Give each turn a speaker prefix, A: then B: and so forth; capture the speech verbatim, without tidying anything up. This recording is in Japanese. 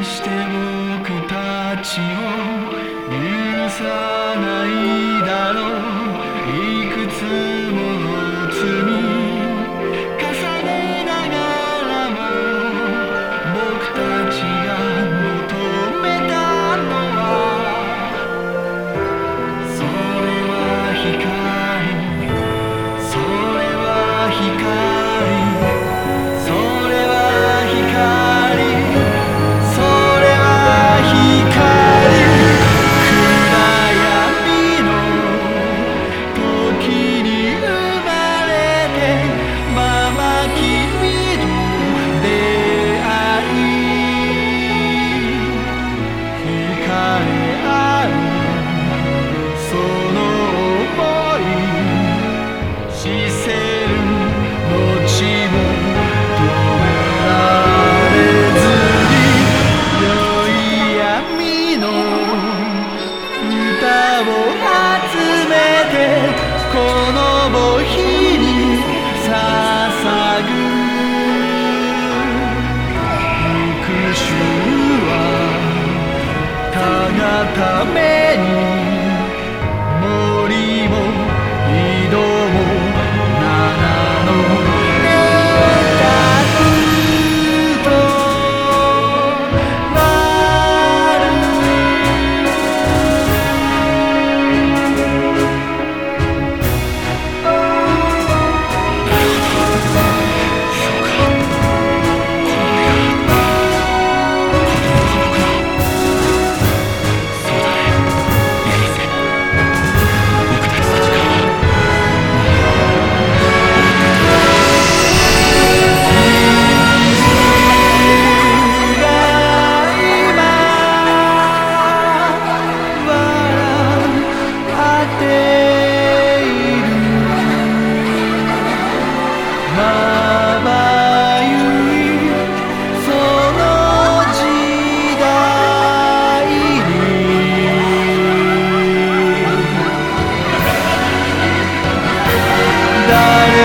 A: して僕たちを許さないだろう。いくつもの罪重ねながらも僕たちが求めたのはそれは光、それは光、それは光、それは光。暗闇の時に生まれてまま君と出会い惹かれ合うその想い視線のちも止められずに良い闇の歌を集めてこの母日に捧ぐ。復讐はたがために森も井戸も七のネタとなる。まばゆいその時代に誰